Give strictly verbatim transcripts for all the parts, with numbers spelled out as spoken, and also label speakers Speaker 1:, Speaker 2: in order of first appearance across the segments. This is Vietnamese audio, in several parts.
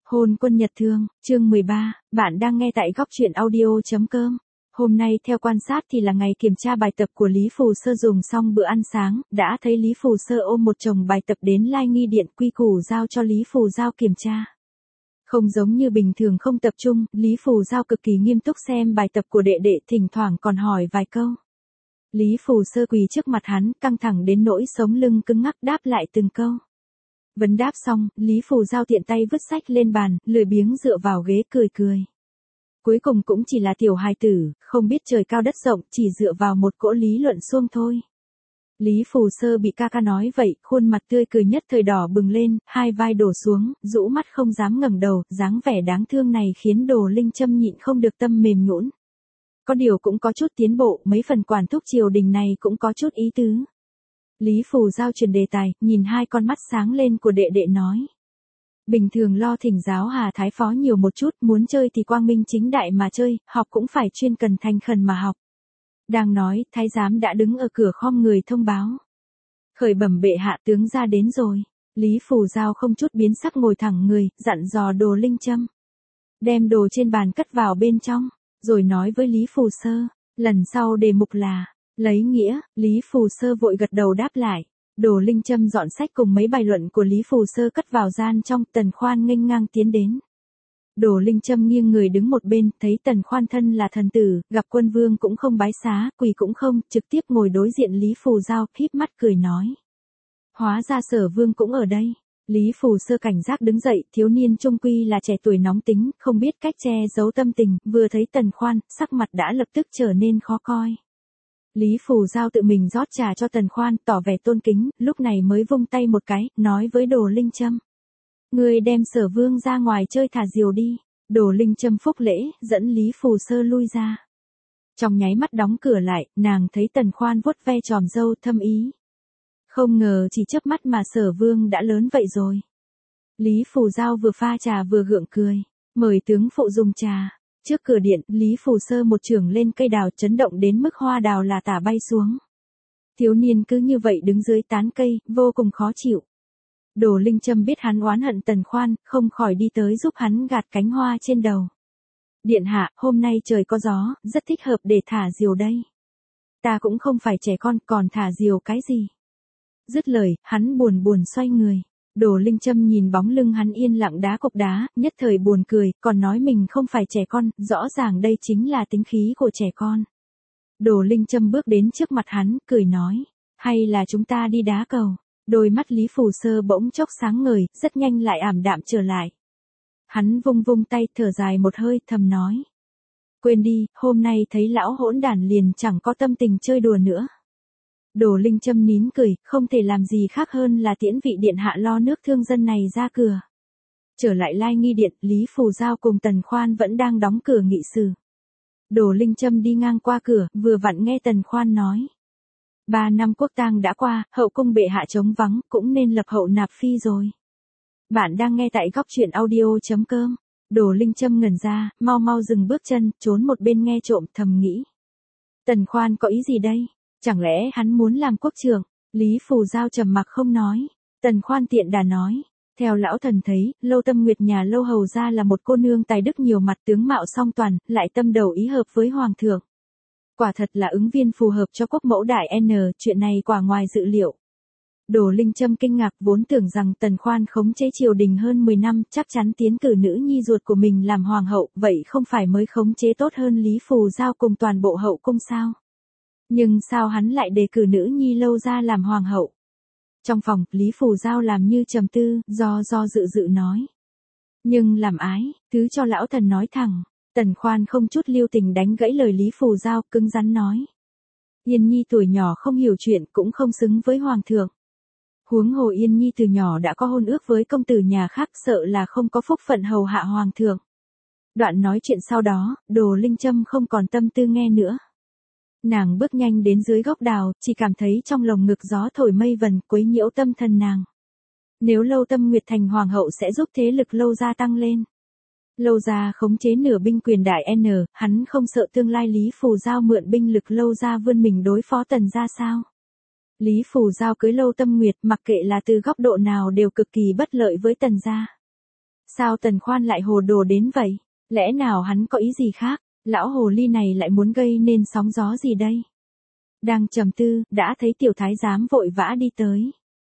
Speaker 1: Hôn quân nhật thương, chương mười ba, bạn đang nghe tại góc truyện audio.com. Hôm nay theo quan sát thì là ngày kiểm tra bài tập của Lý Phù Sơ, dùng xong bữa ăn sáng, đã thấy Lý Phù Sơ ôm một chồng bài tập đến Lai Nghi Điện quy củ giao cho Lý Phù Giao kiểm tra. Không giống như bình thường không tập trung, Lý Phù Giao cực kỳ nghiêm túc xem bài tập của đệ đệ, thỉnh thoảng còn hỏi vài câu. Lý Phù Sơ quỳ trước mặt hắn, căng thẳng đến nỗi sống lưng cứng ngắc đáp lại từng câu. Vấn đáp xong, Lý Phù Giao tiện tay vứt sách lên bàn, lười biếng dựa vào ghế cười cười. Cuối cùng cũng chỉ là tiểu hài tử, không biết trời cao đất rộng, chỉ dựa vào một cỗ lý luận suông thôi. Lý Phù Sơ bị ca ca nói vậy, khuôn mặt tươi cười nhất thời đỏ bừng lên, hai vai đổ xuống, rũ mắt không dám ngẩng đầu, dáng vẻ đáng thương này khiến Đồ Linh Châm nhịn không được tâm mềm nhũn. Có điều cũng có chút tiến bộ, mấy phần quản thúc triều đình này cũng có chút ý tứ. Lý Phù Giao chuyển đề tài, nhìn hai con mắt sáng lên của đệ đệ nói. Bình thường lo thỉnh giáo Hà Thái Phó nhiều một chút, muốn chơi thì quang minh chính đại mà chơi, học cũng phải chuyên cần thành khẩn mà học. Đang nói, Thái giám đã đứng ở cửa khom người thông báo. Khởi bẩm bệ hạ, tướng ra đến rồi. Lý Phù Giao không chút biến sắc ngồi thẳng người, dặn dò Đồ Linh Châm. Đem đồ trên bàn cất vào bên trong, rồi nói với Lý Phù Sơ, lần sau đề mục là lấy nghĩa. Lý Phù Sơ vội gật đầu đáp lại. Đồ Linh Châm dọn sách cùng mấy bài luận của Lý Phù Sơ cất vào gian trong, Tần Khoan nghênh ngang tiến đến. Đồ Linh Châm nghiêng người đứng một bên, thấy Tần Khoan thân là thần tử, gặp quân vương cũng không bái xá, quỳ cũng không, trực tiếp ngồi đối diện Lý Phù Giao, híp mắt cười nói. Hóa ra Sở Vương cũng ở đây. Lý Phù Sơ cảnh giác đứng dậy, thiếu niên trung quy là trẻ tuổi nóng tính, không biết cách che giấu tâm tình, vừa thấy Tần Khoan, sắc mặt đã lập tức trở nên khó coi. Lý Phù Giao tự mình rót trà cho Tần Khoan, tỏ vẻ tôn kính, lúc này mới vung tay một cái, nói với Đồ Linh Châm. Ngươi đem Sở Vương ra ngoài chơi thả diều đi. Đồ Linh Châm phúc lễ, dẫn Lý Phù Sơ lui ra. Trong nháy mắt đóng cửa lại, nàng thấy Tần Khoan vuốt ve tròm râu thâm ý. Không ngờ chỉ chớp mắt mà Sở Vương đã lớn vậy rồi. Lý Phù Giao vừa pha trà vừa gượng cười, mời tướng phụ dùng trà. Trước cửa điện, Lý Phù Sơ một chưởng lên cây đào, chấn động đến mức hoa đào là tả bay xuống. Thiếu niên cứ như vậy đứng dưới tán cây, vô cùng khó chịu. Đồ Linh Châm biết hắn oán hận Tần Khoan, không khỏi đi tới giúp hắn gạt cánh hoa trên đầu. Điện hạ, hôm nay trời có gió, rất thích hợp để thả diều đây. Ta cũng không phải trẻ con, còn thả diều cái gì. Dứt lời, hắn buồn buồn xoay người. Đồ Linh Châm nhìn bóng lưng hắn yên lặng đá cục đá, nhất thời buồn cười, còn nói mình không phải trẻ con, rõ ràng đây chính là tính khí của trẻ con. Đồ Linh Châm bước đến trước mặt hắn, cười nói, hay là chúng ta đi đá cầu. Đôi mắt Lý Phù Sơ bỗng chốc sáng ngời, rất nhanh lại ảm đạm trở lại. Hắn vung vung tay, thở dài một hơi, thầm nói. Quên đi, hôm nay thấy lão hỗn đản liền chẳng có tâm tình chơi đùa nữa. Đồ Linh Châm nín cười, không thể làm gì khác hơn là tiễn vị điện hạ lo nước thương dân này ra cửa. Trở lại Lai Nghi Điện, Lý Phù Giao cùng Tần Khoan vẫn đang đóng cửa nghị sự. Đồ Linh Châm đi ngang qua cửa, vừa vặn nghe Tần Khoan nói. Ba năm quốc tang đã qua, hậu cung bệ hạ trống vắng, cũng nên lập hậu nạp phi rồi. Bạn đang nghe tại góc truyện audio.com. Đồ Linh Châm ngẩn ra, mau mau dừng bước chân, trốn một bên nghe trộm, thầm nghĩ. Tần Khoan có ý gì đây? Chẳng lẽ hắn muốn làm quốc trưởng? Lý Phù Giao trầm mặc không nói. Tần Khoan tiện đà nói. Theo lão thần thấy, Lâu Tâm Nguyệt nhà Lâu hầu gia là một cô nương tài đức nhiều mặt, tướng mạo song toàn, lại tâm đầu ý hợp với hoàng thượng. Quả thật là ứng viên phù hợp cho quốc mẫu đại N, chuyện này quả ngoài dự liệu. Đồ Linh Châm kinh ngạc, vốn tưởng rằng Tần Khoan khống chế triều đình hơn mười năm, chắc chắn tiến cử nữ nhi ruột của mình làm hoàng hậu, vậy không phải mới khống chế tốt hơn Lý Phù Giao cùng toàn bộ hậu cung sao? Nhưng sao hắn lại đề cử nữ nhi Lâu ra làm hoàng hậu? Trong phòng, Lý Phù Giao làm như trầm tư, do do dự dự nói. Nhưng làm ái, thứ cho lão thần nói thẳng. Tần Khoan không chút lưu tình đánh gãy lời Lý Phù Giao, cứng rắn nói. Yên Nhi tuổi nhỏ không hiểu chuyện, cũng không xứng với hoàng thượng. Huống hồ Yên Nhi từ nhỏ đã có hôn ước với công tử nhà khác, sợ là không có phúc phận hầu hạ hoàng thượng. Đoạn nói chuyện sau đó, Đồ Linh Châm không còn tâm tư nghe nữa. Nàng bước nhanh đến dưới gốc đào, chỉ cảm thấy trong lồng ngực gió thổi mây vần, quấy nhiễu tâm thần nàng. Nếu Lâu Tâm Nguyệt thành hoàng hậu sẽ giúp thế lực Lâu gia tăng lên. Lâu gia khống chế nửa binh quyền đại N, hắn không sợ tương lai Lý Phù Giao mượn binh lực Lâu gia vươn mình đối phó Tần gia sao? Lý Phù Giao cưới Lâu Tâm Nguyệt, mặc kệ là từ góc độ nào đều cực kỳ bất lợi với Tần gia. Sao Tần Khoan lại hồ đồ đến vậy? Lẽ nào hắn có ý gì khác? Lão hồ ly này lại muốn gây nên sóng gió gì đây? Đang trầm tư, đã thấy tiểu thái giám vội vã đi tới.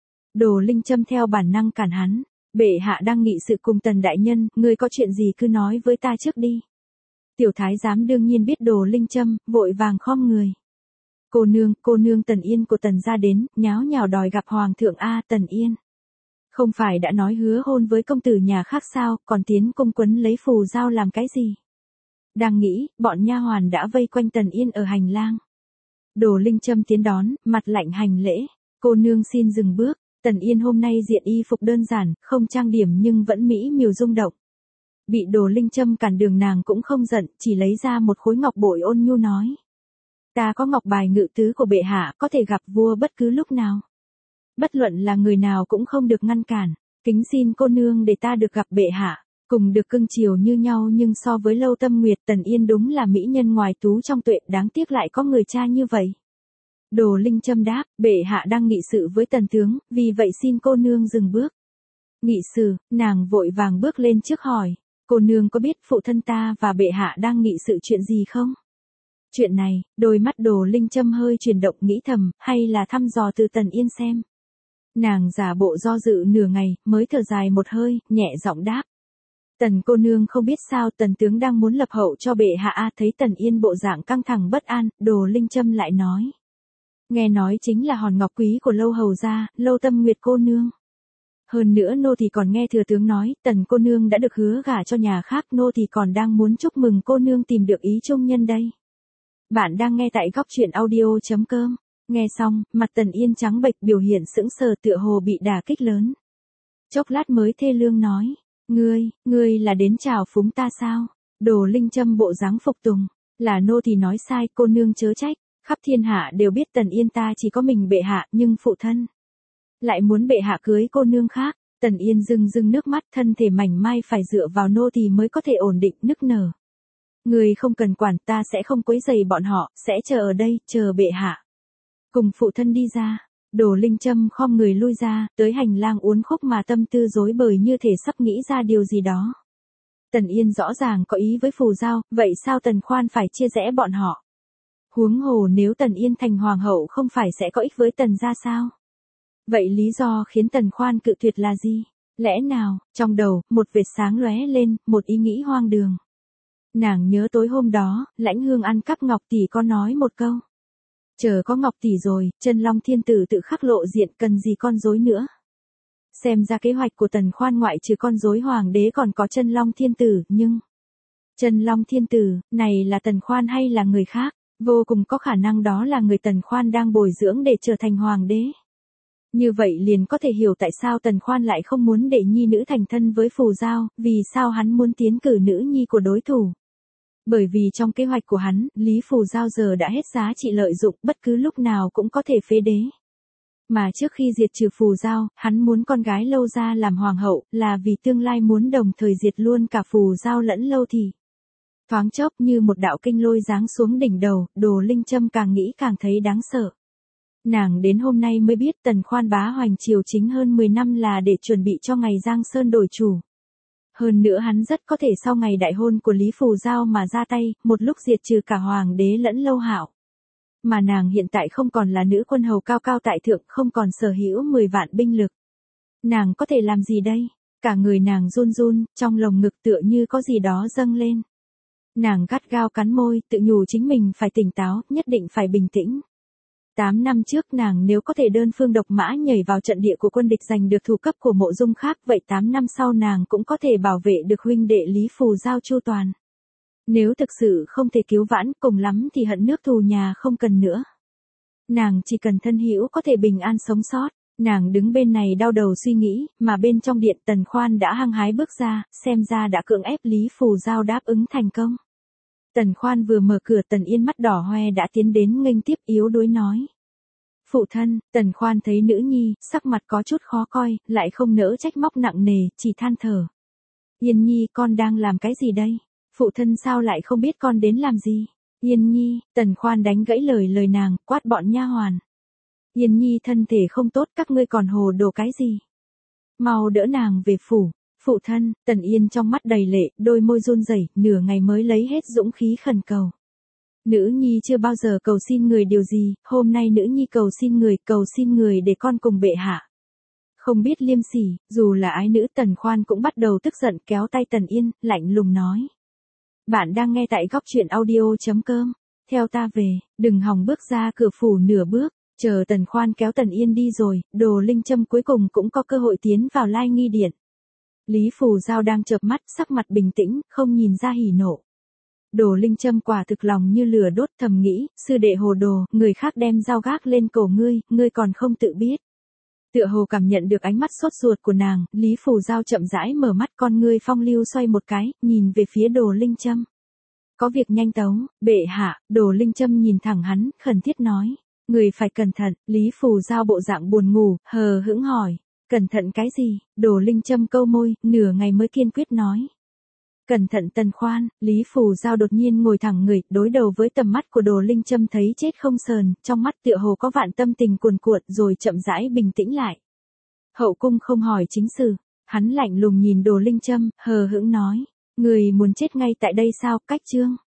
Speaker 1: Đồ Linh Châm theo bản năng cản hắn. Bệ hạ đang nghị sự cùng Tần đại nhân, ngươi có chuyện gì cứ nói với ta trước đi. Tiểu thái giám đương nhiên biết Đồ Linh Châm, vội vàng khom người. Cô nương, cô nương Tần Yên của Tần gia đến, nháo nhào đòi gặp Hoàng thượng A Tần Yên. Không phải đã nói hứa hôn với công tử nhà khác sao, còn tiến cung quấn lấy phù dao làm cái gì? Đang nghĩ, bọn nha hoàn đã vây quanh Tần Yên ở hành lang. Đồ Linh Châm tiến đón, mặt lạnh hành lễ. Cô nương xin dừng bước. Tần Yên hôm nay diện y phục đơn giản, không trang điểm nhưng vẫn mỹ miều rung động. Bị Đồ Linh Châm cản đường nàng cũng không giận, chỉ lấy ra một khối ngọc bội ôn nhu nói. Ta có ngọc bài ngự tứ của bệ hạ, có thể gặp vua bất cứ lúc nào. Bất luận là người nào cũng không được ngăn cản. Kính xin cô nương để ta được gặp bệ hạ, cùng được cưng chiều như nhau, nhưng so với Lâu Tâm Nguyệt, Tần Yên đúng là mỹ nhân ngoài tú trong tuệ, đáng tiếc lại có người cha như vậy. Đồ Linh Châm đáp, bệ hạ đang nghị sự với Tần tướng, vì vậy xin cô nương dừng bước. Nghị sự, nàng vội vàng bước lên trước hỏi, cô nương có biết phụ thân ta và bệ hạ đang nghị sự chuyện gì không? Chuyện này, đôi mắt Đồ Linh Châm hơi chuyển động, nghĩ thầm, hay là thăm dò từ Tần Yên xem. Nàng giả bộ do dự nửa ngày, mới thở dài một hơi, nhẹ giọng đáp. Tần cô nương không biết sao Tần tướng đang muốn lập hậu cho bệ hạ a. Thấy Tần Yên bộ dạng căng thẳng bất an, Đồ Linh Châm lại nói. Nghe nói chính là hòn ngọc quý của Lâu hầu gia, Lâu Tâm Nguyệt cô nương. Hơn nữa nô thì còn nghe thừa tướng nói, Tần cô nương đã được hứa gả cho nhà khác, nô thì còn đang muốn chúc mừng cô nương tìm được ý chung nhân đây. Bạn đang nghe tại góc truyện audio.com. Nghe xong, mặt Tần Yên trắng bệch, biểu hiện sững sờ tựa hồ bị đả kích lớn. Chốc lát mới thê lương nói, ngươi, ngươi là đến chào phúng ta sao? Đồ Linh Châm bộ dáng phục tùng, là nô thì nói sai, cô nương chớ trách, khắp thiên hạ đều biết Tần Yên ta chỉ có mình bệ hạ, nhưng phụ thân lại muốn bệ hạ cưới cô nương khác. Tần Yên rưng rưng nước mắt, thân thể mảnh mai phải dựa vào nô thì mới có thể ổn định, nức nở. Ngươi không cần quản, ta sẽ không quấy rầy bọn họ, sẽ chờ ở đây, chờ bệ hạ. Cùng phụ thân đi ra. Đồ Linh Châm khom người lui ra, tới hành lang uốn khúc mà tâm tư rối bời, như thể sắp nghĩ ra điều gì đó. Tần Yên rõ ràng có ý với phù giao, vậy sao Tần Khoan phải chia rẽ bọn họ? Huống hồ nếu Tần Yên thành hoàng hậu không phải sẽ có ích với Tần gia sao? Vậy lý do khiến Tần Khoan cự tuyệt là gì? Lẽ nào, trong đầu, một vệt sáng lóe lên, một ý nghĩ hoang đường. Nàng nhớ tối hôm đó, Lãnh Hương ăn cắp Ngọc tỷ có nói một câu. Chờ có Ngọc tỷ rồi, Chân Long Thiên Tử tự khắc lộ diện, cần gì con rối nữa. Xem ra kế hoạch của Tần Khoan ngoại trừ con rối hoàng đế còn có Chân Long Thiên Tử, nhưng Chân Long Thiên Tử, này là Tần Khoan hay là người khác? Vô cùng có khả năng đó là người Tần Khoan đang bồi dưỡng để trở thành hoàng đế. Như vậy liền có thể hiểu tại sao Tần Khoan lại không muốn để nhi nữ thành thân với phù giao, vì sao hắn muốn tiến cử nữ nhi của đối thủ. Bởi vì trong kế hoạch của hắn, Lý Phù Giao giờ đã hết giá trị lợi dụng, bất cứ lúc nào cũng có thể phế đế. Mà trước khi diệt trừ Phù Giao, hắn muốn con gái Lâu gia làm hoàng hậu, là vì tương lai muốn đồng thời diệt luôn cả Phù Giao lẫn Lâu Thị. Thoáng chốc như một đạo kinh lôi giáng xuống đỉnh đầu, Đồ Linh Châm càng nghĩ càng thấy đáng sợ. Nàng đến hôm nay mới biết Tần Khoan bá hoành triều chính hơn mười năm là để chuẩn bị cho ngày Giang Sơn đổi chủ. Hơn nữa hắn rất có thể sau ngày đại hôn của Lý Phù Giao mà ra tay, một lúc diệt trừ cả hoàng đế lẫn Lâu Hạo. Mà nàng hiện tại không còn là nữ quân hầu cao cao tại thượng, không còn sở hữu mười vạn binh lực. Nàng có thể làm gì đây? Cả người nàng run run, trong lồng ngực tựa như có gì đó dâng lên. Nàng gắt gao cắn môi, tự nhủ chính mình phải tỉnh táo, nhất định phải bình tĩnh. Tám năm trước nàng nếu có thể đơn phương độc mã nhảy vào trận địa của quân địch giành được thủ cấp của Mộ Dung khác, vậy tám năm sau nàng cũng có thể bảo vệ được huynh đệ Lý Phù Giao chu toàn. Nếu thực sự không thể cứu vãn, cùng lắm thì hận nước thù nhà không cần nữa. Nàng chỉ cần thân hữu có thể bình an sống sót. Nàng đứng bên này đau đầu suy nghĩ, mà bên trong điện Tần Khoan đã hăng hái bước ra, xem ra đã cưỡng ép Lý Phù Giao đáp ứng thành công. Tần Khoan vừa mở cửa, Tần Yên mắt đỏ hoe đã tiến đến nghênh tiếp, yếu đuối nói. Phụ thân. Tần Khoan thấy nữ nhi, sắc mặt có chút khó coi, lại không nỡ trách móc nặng nề, chỉ than thở. Yên nhi, con đang làm cái gì đây? Phụ thân sao lại không biết con đến làm gì? Yên nhi. Tần Khoan đánh gãy lời lời nàng, quát bọn nha hoàn. Yên nhi thân thể không tốt, các ngươi còn hồ đồ cái gì? Mau đỡ nàng về phủ. Phụ thân, Tần Yên trong mắt đầy lệ, đôi môi run rẩy, nửa ngày mới lấy hết dũng khí khẩn cầu. Nữ nhi chưa bao giờ cầu xin người điều gì, hôm nay nữ nhi cầu xin người, cầu xin người để con cùng bệ hạ. Không biết liêm sỉ, dù là ái nữ Tần Khoan cũng bắt đầu tức giận kéo tay Tần Yên, lạnh lùng nói. Bạn đang nghe tại góc truyện audio.com. Theo ta về, đừng hòng bước ra cửa phủ nửa bước, chờ Tần Khoan kéo Tần Yên đi rồi, Đồ Linh Châm cuối cùng cũng có cơ hội tiến vào Lai Nghi Điện. Lý Phù Giao đang chợp mắt, sắc mặt bình tĩnh, không nhìn ra hỉ nộ. Đồ Linh Châm quả thực lòng như lửa đốt, thầm nghĩ, sư đệ hồ đồ, người khác đem dao gác lên cổ ngươi, ngươi còn không tự biết. Tựa hồ cảm nhận được ánh mắt sốt ruột của nàng, Lý Phù Giao chậm rãi mở mắt, con ngươi phong lưu xoay một cái, nhìn về phía Đồ Linh Châm. Có việc nhanh tấu, bệ hạ. Đồ Linh Châm nhìn thẳng hắn, khẩn thiết nói. Người phải cẩn thận. Lý Phù Giao bộ dạng buồn ngủ, hờ hững hỏi. Cẩn thận cái gì? Đồ Linh Châm câu môi, nửa ngày mới kiên quyết nói. Cẩn thận Tần Khoan. Lý Phù Giao đột nhiên ngồi thẳng người, đối đầu với tầm mắt của Đồ Linh Châm thấy chết không sờn, trong mắt tựa hồ có vạn tâm tình cuồn cuộn rồi chậm rãi bình tĩnh lại. Hậu cung không hỏi chính sự. Hắn lạnh lùng nhìn Đồ Linh Châm, hờ hững nói. Người muốn chết ngay tại đây sao? Cách chương.